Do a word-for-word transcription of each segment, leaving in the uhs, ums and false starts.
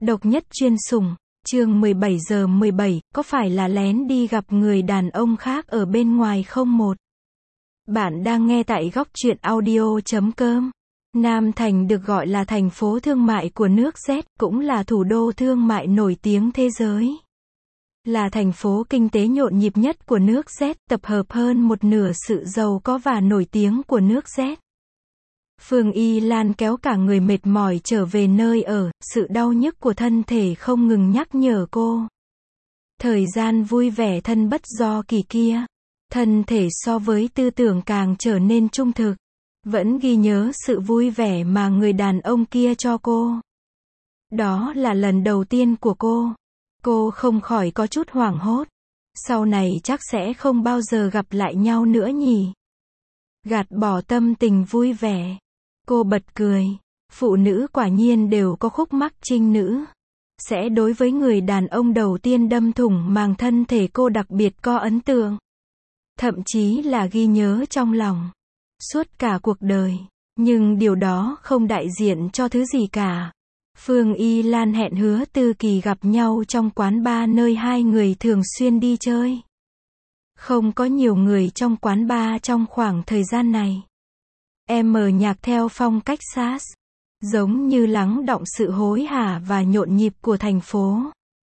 Độc nhất chuyên sủng, chương mười bảy giờ mười bảy, có phải là lén đi gặp người đàn ông khác ở bên ngoài không một? Bạn đang nghe tại góc truyện audio chấm com. Nam Thành được gọi là thành phố thương mại của nước Z, cũng là thủ đô thương mại nổi tiếng thế giới. Là thành phố kinh tế nhộn nhịp nhất của nước Z, tập hợp hơn một nửa sự giàu có và nổi tiếng của nước Z. Phương Y Lan kéo cả người mệt mỏi trở về nơi ở, sự đau nhức của thân thể không ngừng nhắc nhở cô. Thời gian vui vẻ thân bất do kỳ kia, thân thể so với tư tưởng càng trở nên trung thực. Vẫn ghi nhớ sự vui vẻ mà người đàn ông kia cho cô. Đó là lần đầu tiên của cô. Cô không khỏi có chút hoảng hốt. Sau này chắc sẽ không bao giờ gặp lại nhau nữa nhỉ. Gạt bỏ tâm tình vui vẻ, cô bật cười. Phụ nữ quả nhiên đều có khúc mắc trinh nữ. Sẽ đối với người đàn ông đầu tiên đâm thủng màng thân thể cô đặc biệt có ấn tượng. Thậm chí là ghi nhớ trong lòng. Suốt cả cuộc đời. Nhưng điều đó không đại diện cho thứ gì cả. Phương Y Lan hẹn Hứa Tư Kỳ gặp nhau trong quán bar nơi hai người thường xuyên đi chơi. Không có nhiều người trong quán bar trong khoảng thời gian này. Em mở nhạc theo phong cách jazz, giống như lắng đọng sự hối hả và nhộn nhịp của thành phố.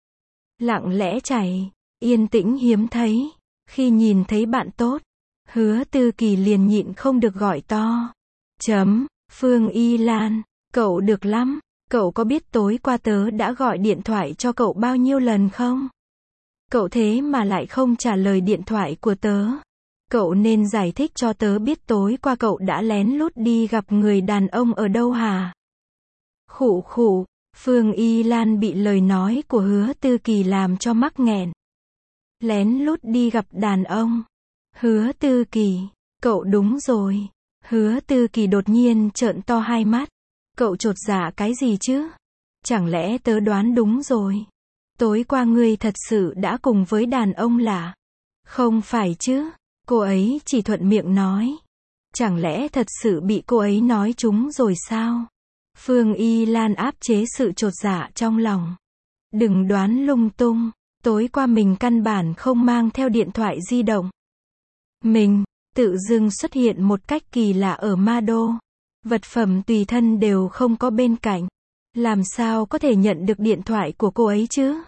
Lặng lẽ chảy, yên tĩnh hiếm thấy. Khi nhìn thấy bạn tốt, Hứa Tư Kỳ liền nhịn không được gọi to. Chấm, Phương Y Lan, cậu được lắm. Cậu có biết tối qua tớ đã gọi điện thoại cho cậu bao nhiêu lần không? Cậu thế mà lại không trả lời điện thoại của tớ. Cậu nên giải thích cho tớ biết tối qua cậu đã lén lút đi gặp người đàn ông ở đâu hả? Khụ khụ, Phương Y Lan bị lời nói của Hứa Tư Kỳ làm cho mắc nghẹn. Lén lút đi gặp đàn ông. Hứa Tư Kỳ, cậu đúng rồi. Hứa Tư Kỳ đột nhiên trợn to hai mắt. Cậu chột dạ cái gì chứ? Chẳng lẽ tớ đoán đúng rồi? Tối qua ngươi thật sự đã cùng với đàn ông lạ? Không phải chứ? Cô ấy chỉ thuận miệng nói. Chẳng lẽ thật sự bị cô ấy nói trúng rồi sao? Phương Y Lan áp chế sự chột dạ trong lòng. Đừng đoán lung tung. Tối qua mình căn bản không mang theo điện thoại di động. Mình tự dưng xuất hiện một cách kỳ lạ ở Ma Đô. Vật phẩm tùy thân đều không có bên cạnh. Làm sao có thể nhận được điện thoại của cô ấy chứ?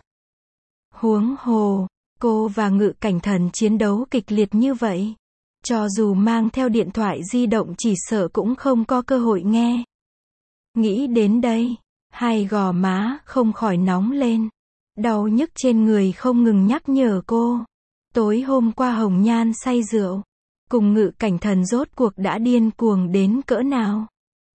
Huống hồ, cô và Ngự Cảnh Thần chiến đấu kịch liệt như vậy. Cho dù mang theo điện thoại di động chỉ sợ cũng không có cơ hội nghe. Nghĩ đến đây, hai gò má không khỏi nóng lên. Đau nhức trên người không ngừng nhắc nhở cô. Tối hôm qua Hồng Nhan say rượu. Cùng Ngự Cảnh Thần rốt cuộc đã điên cuồng đến cỡ nào.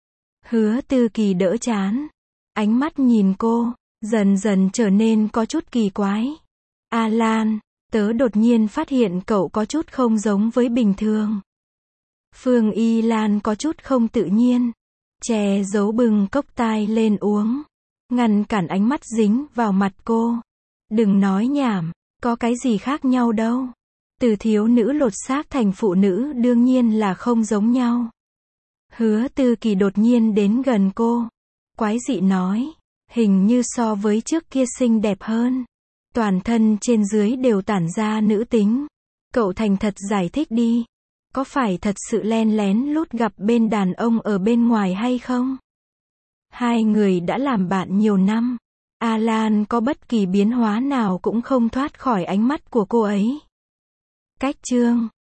Hứa Tư Kỳ đỡ chán. Ánh mắt nhìn cô, dần dần trở nên có chút kỳ quái. A Lan, tớ đột nhiên phát hiện cậu có chút không giống với bình thường. Phương Y Lan có chút không tự nhiên. Che giấu bừng cốc tai lên uống. Ngăn cản ánh mắt dính vào mặt cô. Đừng nói nhảm, có cái gì khác nhau đâu. Từ thiếu nữ lột xác thành phụ nữ đương nhiên là không giống nhau. Hứa Tư Kỳ đột nhiên đến gần cô. Quái dị nói. Hình như so với trước kia xinh đẹp hơn. Toàn thân trên dưới đều tản ra nữ tính. Cậu thành thật giải thích đi. Có phải thật sự len lén lút gặp bên đàn ông ở bên ngoài hay không? Hai người đã làm bạn nhiều năm. A Lan có bất kỳ biến hóa nào cũng không thoát khỏi ánh mắt của cô ấy. Cách chương